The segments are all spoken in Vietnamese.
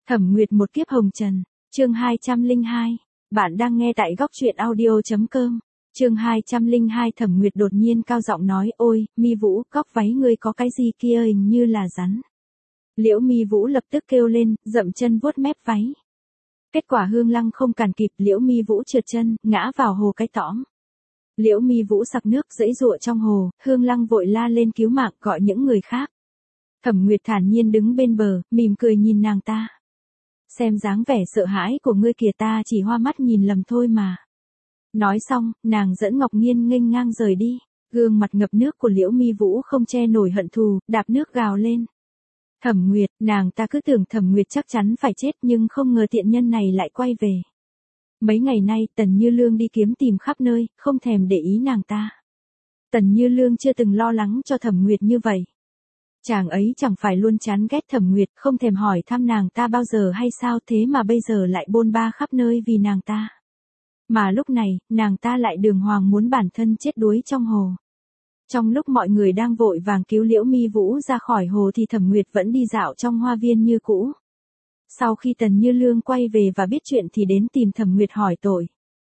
Thẩm Nguyệt một kiếp hồng trần, chương 202. Bạn đang nghe tại góc truyện audio.com. Chương 202 Thẩm Nguyệt đột nhiên cao giọng nói, ôi, Mi Vũ, góc váy ngươi có cái gì kia hình như là rắn. Liễu Mi Vũ lập tức kêu lên, dậm chân vuốt mép váy. Kết quả Hương Lăng không cản kịp, Liễu Mi Vũ trượt chân, ngã vào hồ cái tõm. Liễu Mi Vũ sặc nước giãy giụa trong hồ, Hương Lăng vội la lên cứu mạng, gọi những người khác. Thẩm Nguyệt thản nhiên đứng bên bờ, mỉm cười nhìn nàng ta. Xem dáng vẻ sợ hãi của ngươi kìa, ta chỉ hoa mắt nhìn lầm thôi mà. Nói xong, nàng dẫn Ngọc Nghiên nghênh ngang rời đi. Gương mặt ngập nước của Liễu Mi Vũ không che nổi hận thù, đạp nước gào lên. Thẩm Nguyệt, nàng ta cứ tưởng Thẩm Nguyệt chắc chắn phải chết nhưng không ngờ tiện nhân này lại quay về. Mấy ngày nay Tần Như Lương đi kiếm tìm khắp nơi, không thèm để ý nàng ta. Tần Như Lương chưa từng lo lắng cho Thẩm Nguyệt như vậy. Chàng ấy chẳng phải luôn chán ghét Thẩm Nguyệt, không thèm hỏi thăm nàng ta bao giờ hay sao, thế mà bây giờ lại bôn ba khắp nơi vì nàng ta. Mà lúc này, nàng ta lại đường hoàng muốn bản thân chết đuối trong hồ. Trong lúc mọi người đang vội vàng cứu Liễu Mi Vũ ra khỏi hồ thì Thẩm Nguyệt vẫn đi dạo trong hoa viên như cũ. Sau khi Tần Như Lương quay về và biết chuyện thì đến tìm Thẩm Nguyệt hỏi tội.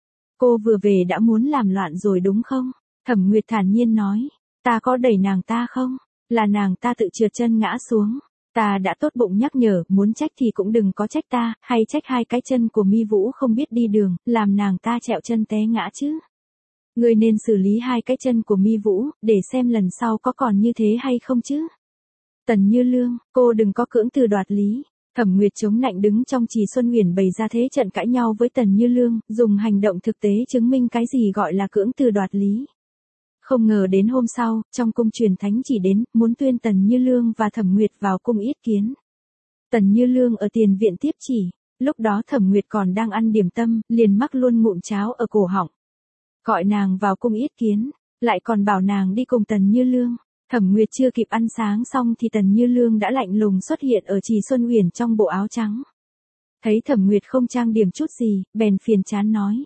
Cô vừa về đã muốn làm loạn rồi đúng không? Thẩm Nguyệt thản nhiên nói, ta có đẩy nàng ta không? Là nàng ta tự trượt chân ngã xuống. Ta đã tốt bụng nhắc nhở, muốn trách thì cũng đừng có trách ta, hay trách hai cái chân của Mi Vũ không biết đi đường, làm nàng ta trẹo chân té ngã chứ. Ngươi nên xử lý hai cái chân của Mi Vũ, để xem lần sau có còn như thế hay không chứ. Tần Như Lương, cô đừng có cưỡng từ đoạt lý. Thẩm Nguyệt chống nạnh đứng trong Trì Xuân Huyền bày ra thế trận cãi nhau với Tần Như Lương, dùng hành động thực tế chứng minh cái gì gọi là cưỡng từ đoạt lý. Không ngờ đến hôm sau, trong cung truyền thánh chỉ đến, muốn tuyên Tần Như Lương và Thẩm Nguyệt vào cung yết kiến. Tần Như Lương ở tiền viện tiếp chỉ, lúc đó Thẩm Nguyệt còn đang ăn điểm tâm, liền mắc luôn ngụm cháo ở cổ họng. Gọi nàng vào cung yết kiến, lại còn bảo nàng đi cùng Tần Như Lương. Thẩm Nguyệt chưa kịp ăn sáng xong thì Tần Như Lương đã lạnh lùng xuất hiện ở Trì Xuân Huyền trong bộ áo trắng. Thấy Thẩm Nguyệt không trang điểm chút gì, bèn phiền chán nói.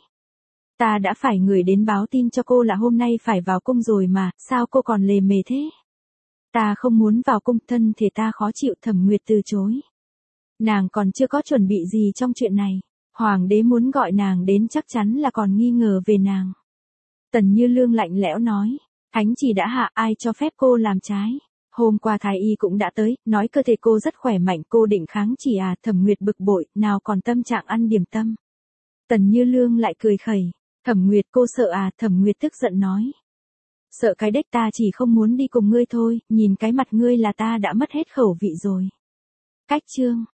Ta đã phải người đến báo tin cho cô là hôm nay phải vào cung rồi mà, sao cô còn lề mề thế? Ta không muốn vào cung, thân thể ta khó chịu. Thẩm Nguyệt từ chối. Nàng còn chưa có chuẩn bị gì trong chuyện này. Hoàng đế muốn gọi nàng đến chắc chắn là còn nghi ngờ về nàng. Tần Như Lương lạnh lẽo nói. Thánh chỉ đã hạ, ai cho phép cô làm trái? Hôm qua thái y cũng đã tới, nói cơ thể cô rất khỏe mạnh, cô định kháng chỉ à? Thẩm Nguyệt bực bội, nào còn tâm trạng ăn điểm tâm. Tần Như Lương lại cười khẩy. Thẩm Nguyệt, cô sợ à? Thẩm Nguyệt tức giận nói. Sợ cái đếch, ta chỉ không muốn đi cùng ngươi thôi, nhìn cái mặt ngươi là ta đã mất hết khẩu vị rồi. Cách chương.